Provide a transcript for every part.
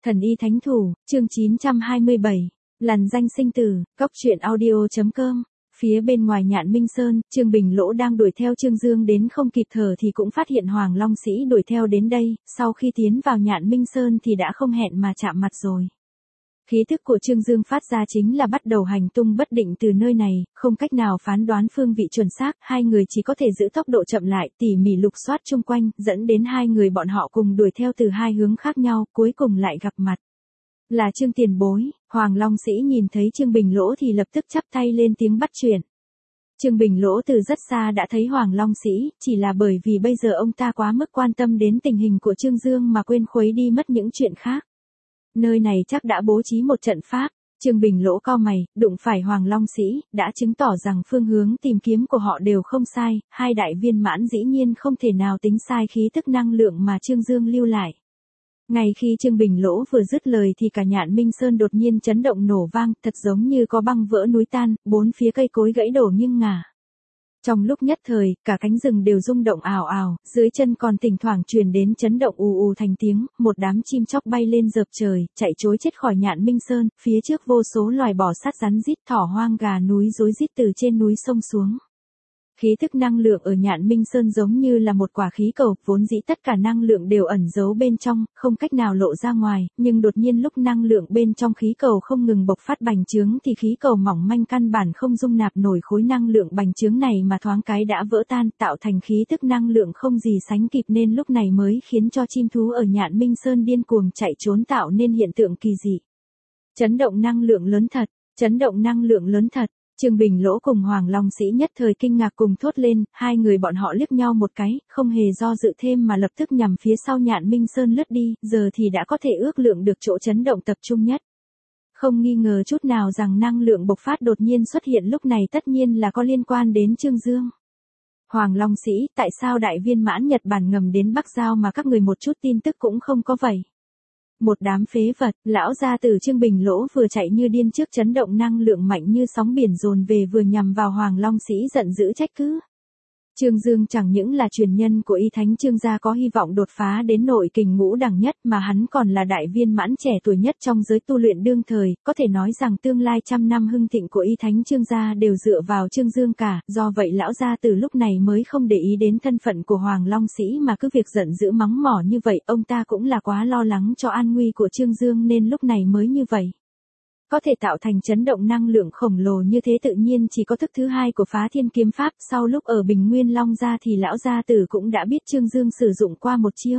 Thần y thánh thủ, chương 927, lằn danh sinh tử, góc truyện audio.com. Phía bên ngoài Nhạn Minh Sơn, Trương Bình Lỗ đang đuổi theo Trương Dương đến không kịp thở thì cũng phát hiện Hoàng Long Sĩ đuổi theo đến đây, sau khi tiến vào Nhạn Minh Sơn thì đã không hẹn mà chạm mặt rồi. Khí thức của Trương Dương phát ra chính là bắt đầu hành tung bất định từ nơi này, không cách nào phán đoán phương vị chuẩn xác, hai người chỉ có thể giữ tốc độ chậm lại, tỉ mỉ lục soát chung quanh, dẫn đến hai người bọn họ cùng đuổi theo từ hai hướng khác nhau, cuối cùng lại gặp mặt. Là Trương tiền bối. Hoàng Long Sĩ nhìn thấy Trương Bình Lỗ thì lập tức chắp tay lên tiếng bắt chuyện. Trương Bình Lỗ từ rất xa đã thấy Hoàng Long Sĩ, chỉ là bởi vì bây giờ ông ta quá mức quan tâm đến tình hình của Trương Dương mà quên khuấy đi mất những chuyện khác. Nơi này chắc đã bố trí một trận pháp. Trương Bình Lỗ cau mày, đụng phải Hoàng Long Sĩ, đã chứng tỏ rằng phương hướng tìm kiếm của họ đều không sai, hai đại viên mãn dĩ nhiên không thể nào tính sai khí tức năng lượng mà Trương Dương lưu lại. Ngay khi Trương Bình Lỗ vừa dứt lời thì cả Nhạn Minh Sơn đột nhiên chấn động nổ vang, thật giống như có băng vỡ núi tan, bốn phía cây cối gãy đổ nghiêng ngả. Trong lúc nhất thời, cả cánh rừng đều rung động ào ào, dưới chân còn thỉnh thoảng truyền đến chấn động ù ù thành tiếng, một đám chim chóc bay lên dợp trời, chạy trối chết khỏi Nhạn Minh Sơn, phía trước vô số loài bò sát rắn rít, thỏ hoang gà núi rối rít từ trên núi sông xuống. Khí thức năng lượng ở Nhạn Minh Sơn giống như là một quả khí cầu, vốn dĩ tất cả năng lượng đều ẩn giấu bên trong, không cách nào lộ ra ngoài, nhưng đột nhiên lúc năng lượng bên trong khí cầu không ngừng bộc phát bành trướng thì khí cầu mỏng manh căn bản không dung nạp nổi khối năng lượng bành trướng này mà thoáng cái đã vỡ tan, tạo thành khí thức năng lượng không gì sánh kịp nên lúc này mới khiến cho chim thú ở Nhạn Minh Sơn điên cuồng chạy trốn tạo nên hiện tượng kỳ dị. Chấn động năng lượng lớn thật, chấn động năng lượng lớn thật. Trương Bình Lỗ cùng Hoàng Long Sĩ nhất thời kinh ngạc cùng thốt lên, hai người bọn họ liếc nhau một cái, không hề do dự thêm mà lập tức nhằm phía sau Nhạn Minh Sơn lướt đi, giờ thì đã có thể ước lượng được chỗ chấn động tập trung nhất. Không nghi ngờ chút nào rằng năng lượng bộc phát đột nhiên xuất hiện lúc này tất nhiên là có liên quan đến Trương Dương. Hoàng Long Sĩ, tại sao đại viên mãn Nhật Bản ngầm đến Bắc Giao mà các người một chút tin tức cũng không có vậy? Một đám phế vật, lão gia tử Trương Bình Lỗ vừa chạy như điên trước chấn động năng lượng mạnh như sóng biển dồn về vừa nhằm vào Hoàng Long Sĩ giận dữ trách cứ. Trương Dương chẳng những là truyền nhân của y thánh Trương gia có hy vọng đột phá đến nội kình ngũ đẳng nhất mà hắn còn là đại viên mãn trẻ tuổi nhất trong giới tu luyện đương thời, có thể nói rằng tương lai trăm năm hưng thịnh của y thánh Trương gia đều dựa vào Trương Dương cả, do vậy lão gia từ lúc này mới không để ý đến thân phận của Hoàng Long Sĩ mà cứ việc giận dữ mắng mỏ như vậy, ông ta cũng là quá lo lắng cho an nguy của Trương Dương nên lúc này mới như vậy. Có thể tạo thành chấn động năng lượng khổng lồ như thế tự nhiên chỉ có thức thứ hai của Phá Thiên Kiếm Pháp, sau lúc ở Bình Nguyên Long gia thì lão gia tử cũng đã biết Trương Dương sử dụng qua một chiêu.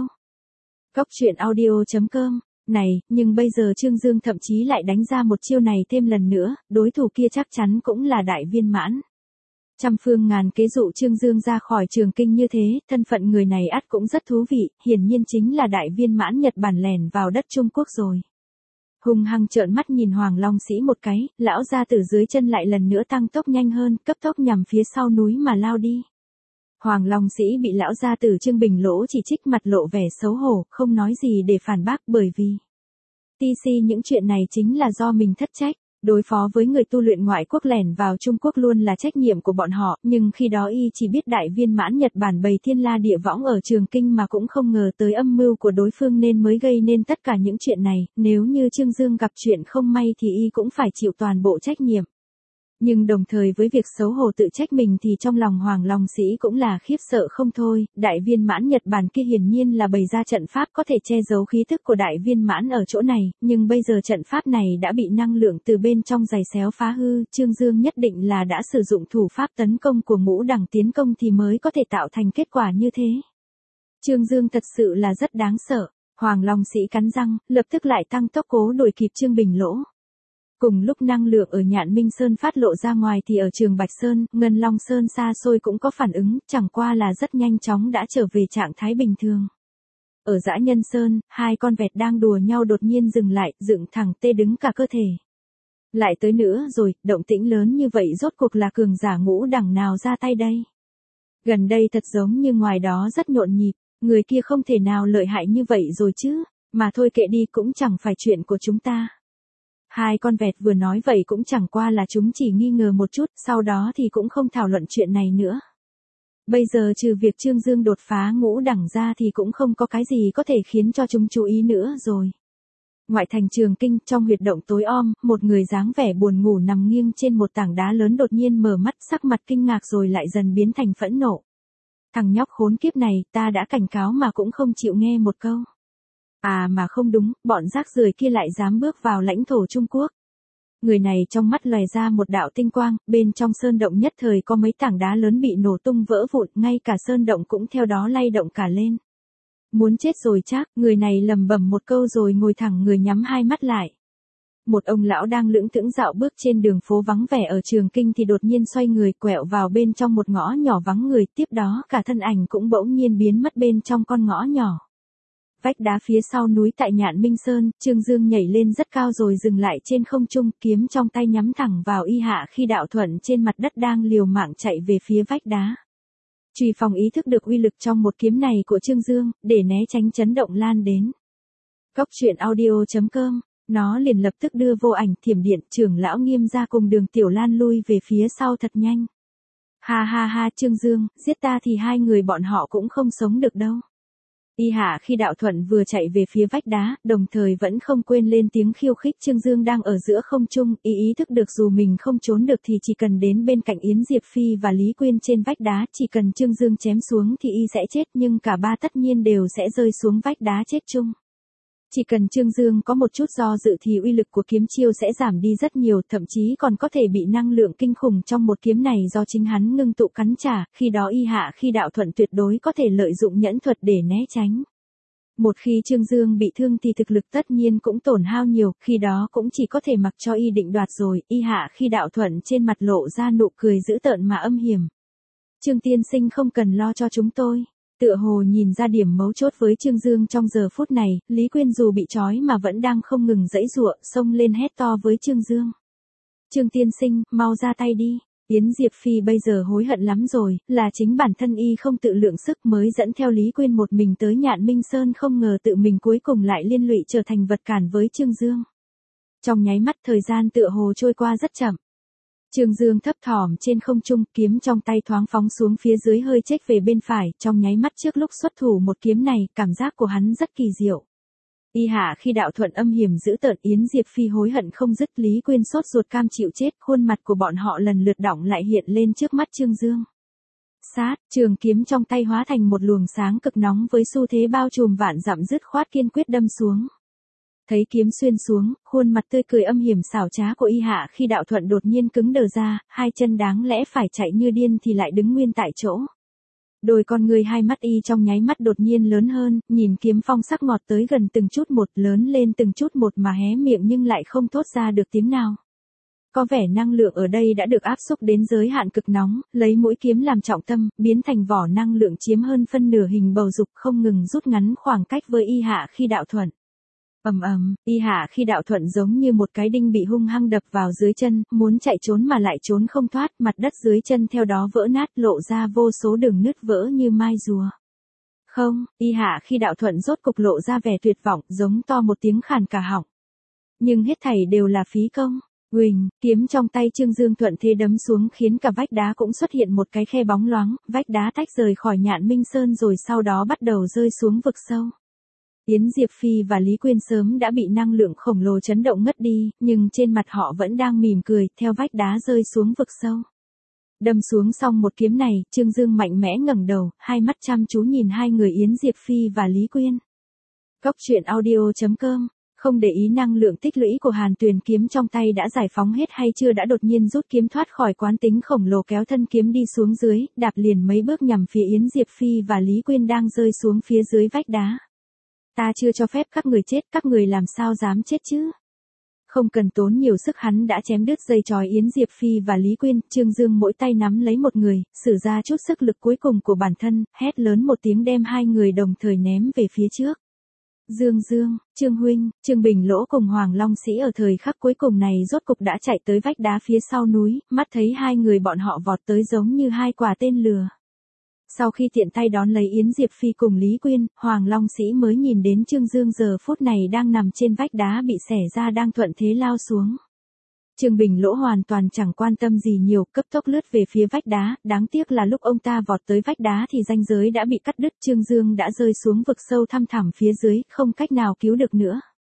Góc truyện audio.com. Này, nhưng bây giờ Trương Dương thậm chí lại đánh ra một chiêu này thêm lần nữa, đối thủ kia chắc chắn cũng là đại viên mãn. Trăm phương ngàn kế dụ Trương Dương ra khỏi Trường Kinh như thế, thân phận người này ắt cũng rất thú vị, hiển nhiên chính là đại viên mãn Nhật Bản lẻn vào đất Trung Quốc rồi. Hung hăng trợn mắt nhìn Hoàng Long Sĩ một cái, lão gia tử dưới chân lại lần nữa tăng tốc nhanh hơn, cấp tốc nhằm phía sau núi mà lao đi. Hoàng Long Sĩ bị lão gia tử Trương Bình Lỗ chỉ trích mặt lộ vẻ xấu hổ, không nói gì để phản bác bởi vì TC những chuyện này chính là do mình thất trách. Đối phó với người tu luyện ngoại quốc lẻn vào Trung Quốc luôn là trách nhiệm của bọn họ, nhưng khi đó y chỉ biết đại viên mãn Nhật Bản bày thiên la địa võng ở Trường Kinh mà cũng không ngờ tới âm mưu của đối phương nên mới gây nên tất cả những chuyện này, nếu như Trương Dương gặp chuyện không may thì y cũng phải chịu toàn bộ trách nhiệm. Nhưng đồng thời với việc xấu hổ tự trách mình thì trong lòng Hoàng Long Sĩ cũng là khiếp sợ không thôi, đại viên mãn Nhật Bản kia hiển nhiên là bày ra trận pháp có thể che giấu khí thức của đại viên mãn ở chỗ này, nhưng bây giờ trận pháp này đã bị năng lượng từ bên trong giày xéo phá hư, Trương Dương nhất định là đã sử dụng thủ pháp tấn công của ngũ đẳng tiến công thì mới có thể tạo thành kết quả như thế. Trương Dương thật sự là rất đáng sợ, Hoàng Long Sĩ cắn răng, lập tức lại tăng tốc cố đuổi kịp Trương Bình Lỗ. Cùng lúc năng lượng ở Nhạn Minh Sơn phát lộ ra ngoài thì ở Trường Bạch Sơn, Ngân Long Sơn xa xôi cũng có phản ứng, chẳng qua là rất nhanh chóng đã trở về trạng thái bình thường. Ở Dã Nhân Sơn, hai con vẹt đang đùa nhau đột nhiên dừng lại, dựng thẳng tê đứng cả cơ thể. Lại tới nữa rồi, động tĩnh lớn như vậy rốt cuộc là cường giả ngũ đẳng nào ra tay đây? Gần đây thật giống như ngoài đó rất nhộn nhịp, người kia không thể nào lợi hại như vậy rồi chứ, mà thôi kệ đi cũng chẳng phải chuyện của chúng ta. Hai con vẹt vừa nói vậy cũng chẳng qua là chúng chỉ nghi ngờ một chút, sau đó thì cũng không thảo luận chuyện này nữa. Bây giờ trừ việc Trương Dương đột phá ngũ đẳng ra thì cũng không có cái gì có thể khiến cho chúng chú ý nữa rồi. Ngoại thành Trường Kinh, trong huyệt động tối om, một người dáng vẻ buồn ngủ nằm nghiêng trên một tảng đá lớn đột nhiên mở mắt, sắc mặt kinh ngạc rồi lại dần biến thành phẫn nộ. Thằng nhóc khốn kiếp này, ta đã cảnh cáo mà cũng không chịu nghe một câu. À mà không đúng, bọn rác rưởi kia lại dám bước vào lãnh thổ Trung Quốc. Người này trong mắt lòe ra một đạo tinh quang, bên trong sơn động nhất thời có mấy tảng đá lớn bị nổ tung vỡ vụn, ngay cả sơn động cũng theo đó lay động cả lên. Muốn chết rồi chắc, người này lầm bầm một câu rồi ngồi thẳng người nhắm hai mắt lại. Một ông lão đang lững thững dạo bước trên đường phố vắng vẻ ở Trường Kinh thì đột nhiên xoay người quẹo vào bên trong một ngõ nhỏ vắng người, tiếp đó cả thân ảnh cũng bỗng nhiên biến mất bên trong con ngõ nhỏ. Vách đá phía sau núi tại Nhạn Minh Sơn, Trương Dương nhảy lên rất cao rồi dừng lại trên không trung, kiếm trong tay nhắm thẳng vào Y Hạ Khi Đạo Thuận trên mặt đất đang liều mạng chạy về phía vách đá. Truy Phong ý thức được uy lực trong một kiếm này của Trương Dương, để né tránh chấn động lan đến. Cốc truyện audio.com, nó liền lập tức đưa vô ảnh thiểm điện trưởng lão Nghiêm ra cùng Đường Tiểu Lan lui về phía sau thật nhanh. Ha ha ha Trương Dương, giết ta thì hai người bọn họ cũng không sống được đâu. Y Hạ Khi Đạo Thuận vừa chạy về phía vách đá, đồng thời vẫn không quên lên tiếng khiêu khích Trương Dương đang ở giữa không trung, ý thức được dù mình không trốn được thì chỉ cần đến bên cạnh Yến Diệp Phi và Lý Quyên trên vách đá, chỉ cần Trương Dương chém xuống thì y sẽ chết, nhưng cả ba tất nhiên đều sẽ rơi xuống vách đá chết chung. Chỉ cần Trương Dương có một chút do dự thì uy lực của kiếm chiêu sẽ giảm đi rất nhiều, thậm chí còn có thể bị năng lượng kinh khủng trong một kiếm này do chính hắn ngưng tụ cắn trả, khi đó Y Hạ Khi Đạo Thuận tuyệt đối có thể lợi dụng nhẫn thuật để né tránh. Một khi Trương Dương bị thương thì thực lực tất nhiên cũng tổn hao nhiều, khi đó cũng chỉ có thể mặc cho y định đoạt rồi. Y Hạ Khi Đạo Thuận trên mặt lộ ra nụ cười dữ tợn mà âm hiểm. Trương tiên sinh không cần lo cho chúng tôi. Tựa hồ nhìn ra điểm mấu chốt với Trương Dương trong giờ phút này, Lý Quyên dù bị trói mà vẫn đang không ngừng giãy giụa, xông lên hét to với Trương Dương. Trương tiên sinh, mau ra tay đi. Yến Diệp Phi bây giờ hối hận lắm rồi, là chính bản thân y không tự lượng sức mới dẫn theo Lý Quyên một mình tới Nhạn Minh Sơn, không ngờ tự mình cuối cùng lại liên lụy trở thành vật cản với Trương Dương. Trong nháy mắt thời gian tựa hồ trôi qua rất chậm. Trương Dương thấp thỏm trên không trung, kiếm trong tay thoáng phóng xuống phía dưới hơi chếch về bên phải, trong nháy mắt trước lúc xuất thủ một kiếm này, cảm giác của hắn rất kỳ diệu. Y Hạ Khi Đạo Thuận âm hiểm dữ tợn, Yến Diệp Phi hối hận không dứt, Lý Quyên sốt ruột cam chịu chết, khuôn mặt của bọn họ lần lượt đọng lại hiện lên trước mắt Trương Dương. Sát, trường kiếm trong tay hóa thành một luồng sáng cực nóng với xu thế bao trùm vạn dặm, dứt khoát kiên quyết đâm xuống. Thấy kiếm xuyên xuống, khuôn mặt tươi cười âm hiểm xảo trá của Y Hạ Khi Đạo Thuận đột nhiên cứng đờ ra, hai chân đáng lẽ phải chạy như điên thì lại đứng nguyên tại chỗ. Đôi con người hai mắt y trong nháy mắt đột nhiên lớn hơn, nhìn kiếm phong sắc ngọt tới gần từng chút một, lớn lên từng chút một mà hé miệng nhưng lại không thốt ra được tiếng nào. Có vẻ năng lượng ở đây đã được áp xúc đến giới hạn cực nóng, lấy mũi kiếm làm trọng tâm, biến thành vỏ năng lượng chiếm hơn phân nửa hình bầu dục, không ngừng rút ngắn khoảng cách với Y Hạ Khi Đạo Thuận. Ầm ầm, Y Hạ Khi Đạo Thuận giống như một cái đinh bị hung hăng đập vào dưới chân, muốn chạy trốn mà lại trốn không thoát, mặt đất dưới chân theo đó vỡ nát, lộ ra vô số đường nứt vỡ như mai rùa. Không, Y Hạ Khi Đạo Thuận rốt cục lộ ra vẻ tuyệt vọng, giống to một tiếng khàn cả họng. Nhưng hết thảy đều là phí công. Huỳnh, kiếm trong tay Trương Dương thuận thế đấm xuống khiến cả vách đá cũng xuất hiện một cái khe bóng loáng, vách đá tách rời khỏi Nhạn Minh Sơn rồi sau đó bắt đầu rơi xuống vực sâu. Yến Diệp Phi và Lý Quyên sớm đã bị năng lượng khổng lồ chấn động ngất đi, nhưng trên mặt họ vẫn đang mỉm cười, theo vách đá rơi xuống vực sâu. Đâm xuống xong một kiếm này, Trương Dương mạnh mẽ ngẩng đầu, hai mắt chăm chú nhìn hai người Yến Diệp Phi và Lý Quyên. Cốc truyện audio.com, không để ý năng lượng tích lũy của Hàn Tuyền, kiếm trong tay đã giải phóng hết hay chưa đã đột nhiên rút kiếm thoát khỏi quán tính khổng lồ, kéo thân kiếm đi xuống dưới, đạp liền mấy bước nhằm phía Yến Diệp Phi và Lý Quyên đang rơi xuống phía dưới vách đá. Ta chưa cho phép các người chết, các người làm sao dám chết chứ? Không cần tốn nhiều sức hắn đã chém đứt dây trói Yến Diệp Phi và Lý Quyên, Trương Dương mỗi tay nắm lấy một người, sử ra chút sức lực cuối cùng của bản thân, hét lớn một tiếng đem hai người đồng thời ném về phía trước. Dương, Trương Huynh, Trương Bình Lỗ cùng Hoàng Long Sĩ ở thời khắc cuối cùng này rốt cục đã chạy tới vách đá phía sau núi, mắt thấy hai người bọn họ vọt tới giống như hai quả tên lừa. Sau khi tiện tay đón lấy Yến Diệp Phi cùng Lý Quyên, Hoàng Long Sĩ mới nhìn đến Trương Dương giờ phút này đang nằm trên vách đá bị xẻ ra đang thuận thế lao xuống. Trương Bình Lỗ hoàn toàn chẳng quan tâm gì nhiều, cấp tốc lướt về phía vách đá, đáng tiếc là lúc ông ta vọt tới vách đá thì ranh giới đã bị cắt đứt, Trương Dương đã rơi xuống vực sâu thăm thẳm phía dưới, không cách nào cứu được nữa.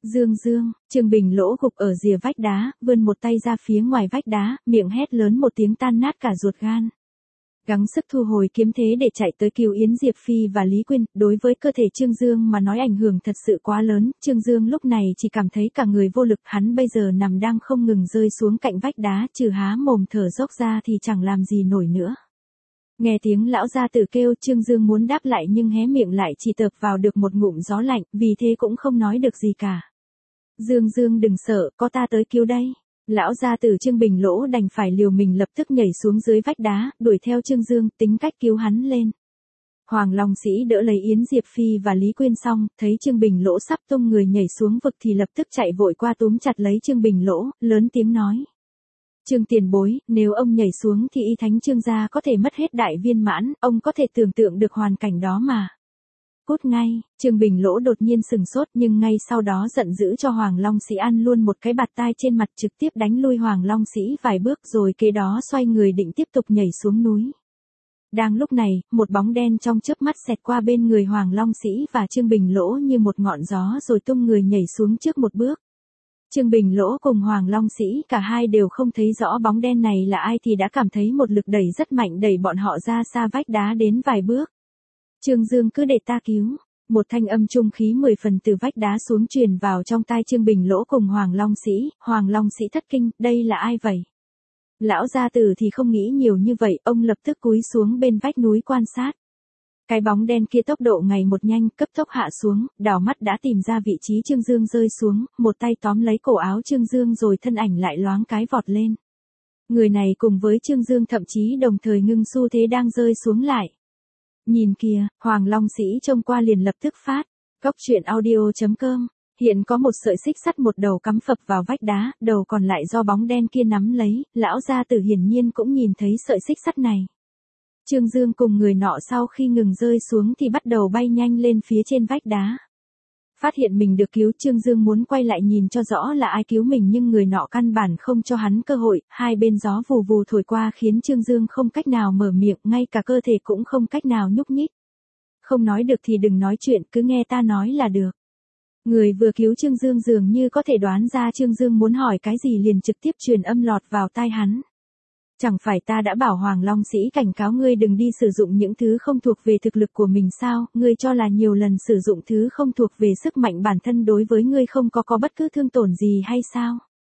Dương Dương, Trương Bình Lỗ gục ở rìa vách đá, vươn một tay ra phía ngoài vách đá, miệng hét lớn một tiếng tan nát cả ruột gan. Gắng sức thu hồi kiếm thế để chạy tới cứu Yến Diệp Phi và Lý Quyên, đối với cơ thể Trương Dương mà nói ảnh hưởng thật sự quá lớn, Trương Dương lúc này chỉ cảm thấy cả người vô lực, hắn bây giờ nằm đang không ngừng rơi xuống cạnh vách đá, trừ há mồm thở dốc ra thì chẳng làm gì nổi nữa. Nghe tiếng lão gia tử kêu, Trương Dương muốn đáp lại nhưng hé miệng lại chỉ tợp vào được một ngụm gió lạnh, vì thế cũng không nói được gì cả. Dương Dương đừng sợ, có ta tới cứu đây. Lão gia tử Trương Bình Lỗ đành phải liều mình lập tức nhảy xuống dưới vách đá, đuổi theo Trương Dương, tính cách cứu hắn lên. Hoàng Long Sĩ đỡ lấy Yến Diệp Phi và Lý Quyên xong, thấy Trương Bình Lỗ sắp tung người nhảy xuống vực thì lập tức chạy vội qua túm chặt lấy Trương Bình Lỗ, lớn tiếng nói. Trương tiền bối, nếu ông nhảy xuống thì y thánh Trương gia có thể mất hết đại viên mãn, ông có thể tưởng tượng được hoàn cảnh đó mà. Cút ngay, Trương Bình Lỗ đột nhiên sừng sốt nhưng ngay sau đó giận dữ cho Hoàng Long Sĩ ăn luôn một cái bạt tai trên mặt, trực tiếp đánh lui Hoàng Long Sĩ vài bước rồi kế đó xoay người định tiếp tục nhảy xuống núi. Đang lúc này, một bóng đen trong chớp mắt xẹt qua bên người Hoàng Long Sĩ và Trương Bình Lỗ như một ngọn gió rồi tung người nhảy xuống trước một bước. Trương Bình Lỗ cùng Hoàng Long Sĩ cả hai đều không thấy rõ bóng đen này là ai thì đã cảm thấy một lực đẩy rất mạnh đẩy bọn họ ra xa vách đá đến vài bước. Trương Dương cứ để ta cứu. Một thanh âm trung khí 10 phần từ vách đá xuống truyền vào trong tai Trương Bình Lỗ cùng Hoàng Long Sĩ thất kinh, đây là ai vậy? Lão gia tử thì không nghĩ nhiều như vậy, ông lập tức cúi xuống bên vách núi quan sát. Cái bóng đen kia tốc độ ngày một nhanh, cấp tốc hạ xuống, đảo mắt đã tìm ra vị trí Trương Dương rơi xuống, một tay tóm lấy cổ áo Trương Dương rồi thân ảnh lại loáng cái vọt lên. Người này cùng với Trương Dương thậm chí đồng thời ngưng xu thế đang rơi xuống lại. Nhìn kìa, Hoàng Long Sĩ trông qua liền lập tức phát. Góc truyện audio.com. Hiện có một sợi xích sắt một đầu cắm phập vào vách đá, đầu còn lại do bóng đen kia nắm lấy, lão gia tử hiển nhiên cũng nhìn thấy sợi xích sắt này. Trương Dương cùng người nọ sau khi ngừng rơi xuống thì bắt đầu bay nhanh lên phía trên vách đá. Phát hiện mình được cứu, Trương Dương muốn quay lại nhìn cho rõ là ai cứu mình nhưng người nọ căn bản không cho hắn cơ hội, hai bên gió vù vù thổi qua khiến Trương Dương không cách nào mở miệng, ngay cả cơ thể cũng không cách nào nhúc nhích. Không nói được thì đừng nói chuyện, cứ nghe ta nói là được. Người vừa cứu Trương Dương dường như có thể đoán ra Trương Dương muốn hỏi cái gì liền trực tiếp truyền âm lọt vào tai hắn. Chẳng phải ta đã bảo Hoàng Long Sĩ cảnh cáo ngươi đừng đi sử dụng những thứ không thuộc về thực lực của mình sao, ngươi cho là nhiều lần sử dụng thứ không thuộc về sức mạnh bản thân đối với ngươi không có bất cứ thương tổn gì hay sao?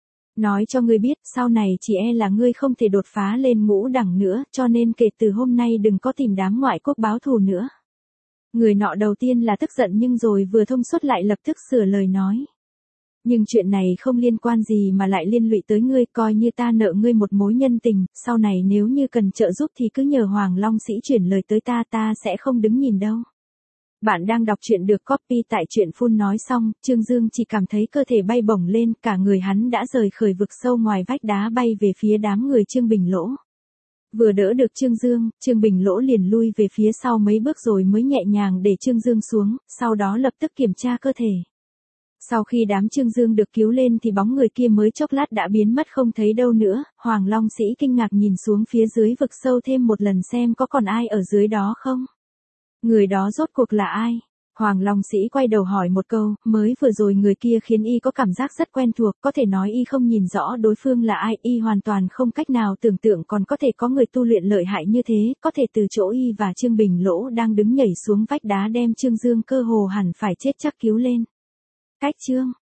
Nói cho ngươi biết, sau này chỉ e là ngươi không thể đột phá lên ngũ đẳng nữa, cho nên kể từ hôm nay đừng có tìm đám ngoại quốc báo thù nữa. Người nọ đầu tiên là tức giận nhưng rồi vừa thông suốt lại lập tức sửa lời nói. Nhưng chuyện này không liên quan gì mà lại liên lụy tới ngươi, coi như ta nợ ngươi một mối nhân tình, sau này nếu như cần trợ giúp thì cứ nhờ Hoàng Long Sĩ chuyển lời tới ta sẽ không đứng nhìn đâu. Bạn đang đọc truyện được copy tại truyện phun nói xong, Trương Dương chỉ cảm thấy cơ thể bay bổng lên, cả người hắn đã rời khỏi vực sâu ngoài vách đá bay về phía đám người Trương Bình Lỗ. Vừa đỡ được Trương Dương, Trương Bình Lỗ liền lui về phía sau mấy bước rồi mới nhẹ nhàng để Trương Dương xuống, sau đó lập tức kiểm tra cơ thể. Sau khi đám Trương Dương được cứu lên thì bóng người kia mới chốc lát đã biến mất không thấy đâu nữa, Hoàng Long Sĩ kinh ngạc nhìn xuống phía dưới vực sâu thêm một lần xem có còn ai ở dưới đó không. Người đó rốt cuộc là ai? Hoàng Long Sĩ quay đầu hỏi một câu, mới vừa rồi người kia khiến y có cảm giác rất quen thuộc, có thể nói y không nhìn rõ đối phương là ai, y hoàn toàn không cách nào tưởng tượng còn có thể có người tu luyện lợi hại như thế, có thể từ chỗ y và Trương Bình Lỗ đang đứng nhảy xuống vách đá đem Trương Dương cơ hồ hẳn phải chết chắc cứu lên. Cách chương